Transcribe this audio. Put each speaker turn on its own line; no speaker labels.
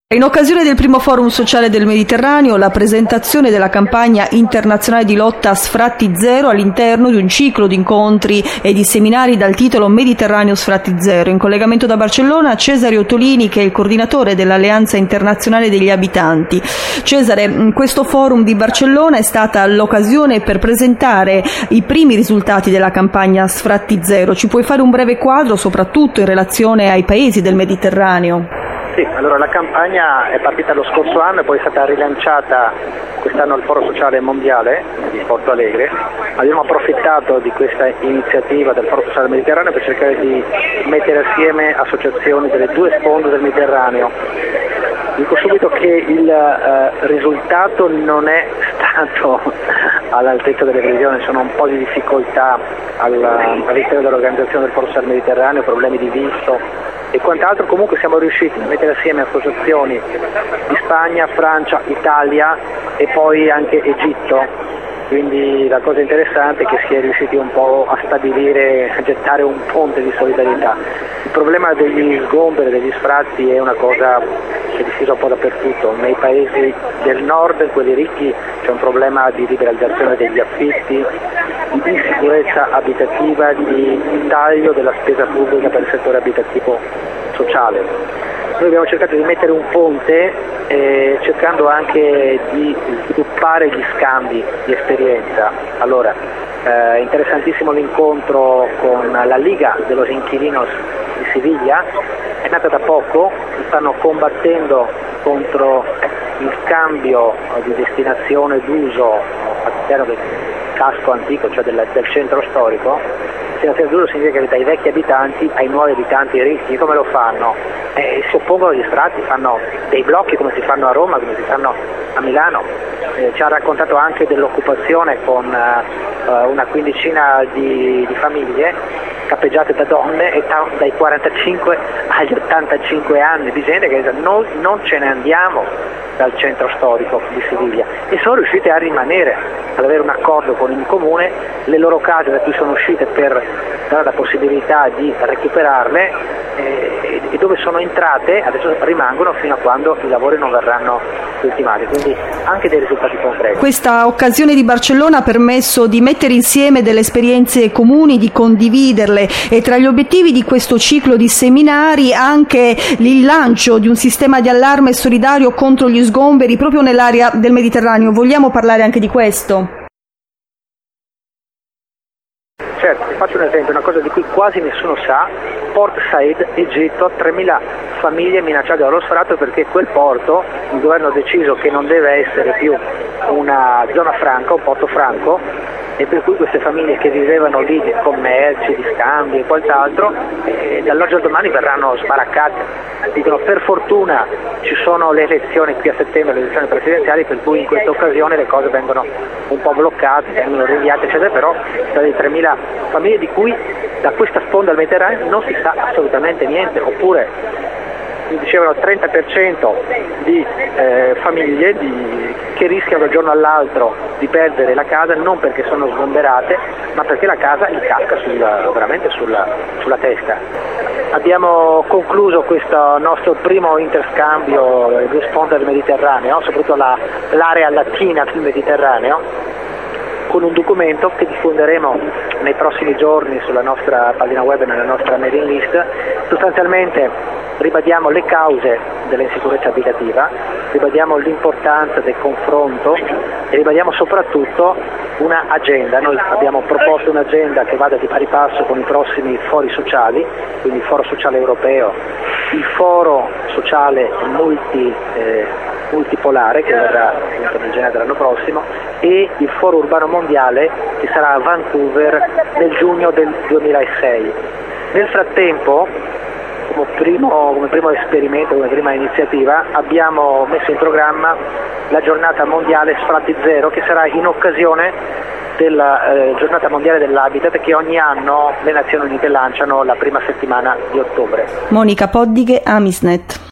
In occasione del primo forum sociale del Mediterraneo, la presentazione della campagna internazionale di lotta a sfratti zero all'interno di un ciclo di incontri e di seminari dal titolo Mediterraneo Sfratti Zero. In collegamento da Barcellona, Cesare Ottolini, che è il coordinatore dell'Alleanza Internazionale degli Abitanti. Cesare, questo forum di Barcellona è stata l'occasione per presentare i primi risultati della campagna Sfratti Zero. Ci puoi fare un breve quadro, soprattutto in relazione ai paesi del Mediterraneo?
Sì, allora la campagna è partita lo scorso anno e poi è stata rilanciata quest'anno al Foro Sociale Mondiale di Porto Alegre. Abbiamo approfittato di questa iniziativa del Foro Sociale Mediterraneo per cercare di mettere assieme associazioni delle due sponde del Mediterraneo. Dico subito che il risultato non è stato all'altezza delle previsioni, sono un po' di difficoltà all'interno dell'organizzazione del Foro Sociale Mediterraneo, problemi di visto e quant'altro. Comunque siamo riusciti a mettere assieme associazioni di Spagna, Francia, Italia e poi anche Egitto. Quindi la cosa interessante è che si è riusciti un po' a stabilire, a gettare un ponte di solidarietà. Il problema degli sgomberi, degli sfratti è una cosa che è diffusa un po' dappertutto. Nei paesi del nord, quelli ricchi, c'è un problema di liberalizzazione degli affitti, di insicurezza abitativa, di taglio della spesa pubblica per il settore abitativo sociale. Noi abbiamo cercato di mettere un ponte cercando anche di sviluppare gli scambi di esperienza. Allora, interessantissimo l'incontro con la Liga de los Inquilinos di Siviglia, è nata da poco, stanno combattendo contro il cambio di destinazione d'uso all'interno del casco antico, cioè del centro storico. Destinazione d'uso significa che dai vecchi abitanti ai nuovi abitanti ricchi. Come lo fanno? Si oppongono agli sfratti, fanno dei blocchi come si fanno a Roma, come si fanno a Milano. Ci ha raccontato anche dell'occupazione con una quindicina di famiglie cappeggiate da donne e dai 45 agli 85 anni di gente che noi non ce ne andiamo dal centro storico di Siviglia, e sono riuscite a rimanere, ad avere un accordo con il comune. Le loro case da cui sono uscite per dare la possibilità di recuperarle e dove sono entrate adesso rimangono fino a quando i lavori non verranno ultimati, quindi anche dei risultati concreti.
Questa occasione di Barcellona ha permesso di mettere insieme delle esperienze comuni, di condividerle, e tra gli obiettivi di questo ciclo di seminari anche il lancio di un sistema di allarme solidario contro gli sgomberi proprio nell'area del Mediterraneo. Vogliamo parlare anche di questo?
Certo, faccio un esempio, una cosa di cui quasi nessuno sa: Port Said, Egitto, 3.000 famiglie minacciate dallo sfratto perché quel porto, il governo ha deciso che non deve essere più una zona franca, un porto franco, e per cui queste famiglie che vivevano lì di commerci, di scambi e quant'altro, dall'oggi al domani verranno sbaraccate. Dicono, per fortuna ci sono le elezioni qui a settembre, le elezioni presidenziali, per cui in questa occasione le cose vengono un po' bloccate, vengono rinviate eccetera, però sono di 3.000 famiglie di cui da questa sponda al Mediterraneo non si sa assolutamente niente, oppure mi dicevano 30% di famiglie che rischiano da un giorno all'altro di perdere la casa, non perché sono sgomberate, ma perché la casa gli casca veramente sulla testa. Abbiamo concluso questo nostro primo interscambio di sponda del Mediterraneo, soprattutto l'area latina del Mediterraneo, con un documento che diffonderemo nei prossimi giorni sulla nostra pagina web e nella nostra mailing list. Sostanzialmente ribadiamo le cause dell'insicurezza abitativa, ribadiamo l'importanza del confronto e ribadiamo soprattutto una agenda. Noi abbiamo proposto un'agenda che vada di pari passo con i prossimi fori sociali, quindi il Foro Sociale Europeo, il Foro Sociale multipolare che verrà appunto nel gennaio dell'anno prossimo, e il Foro Urbano Mondiale che sarà a Vancouver nel giugno del 2006. Nel frattempo, come primo esperimento, come prima iniziativa, abbiamo messo in programma la giornata mondiale Sfratti Zero, che sarà in occasione della giornata mondiale dell'habitat che ogni anno le Nazioni Unite lanciano la prima settimana di ottobre.
Monica Poddighe, Amisnet.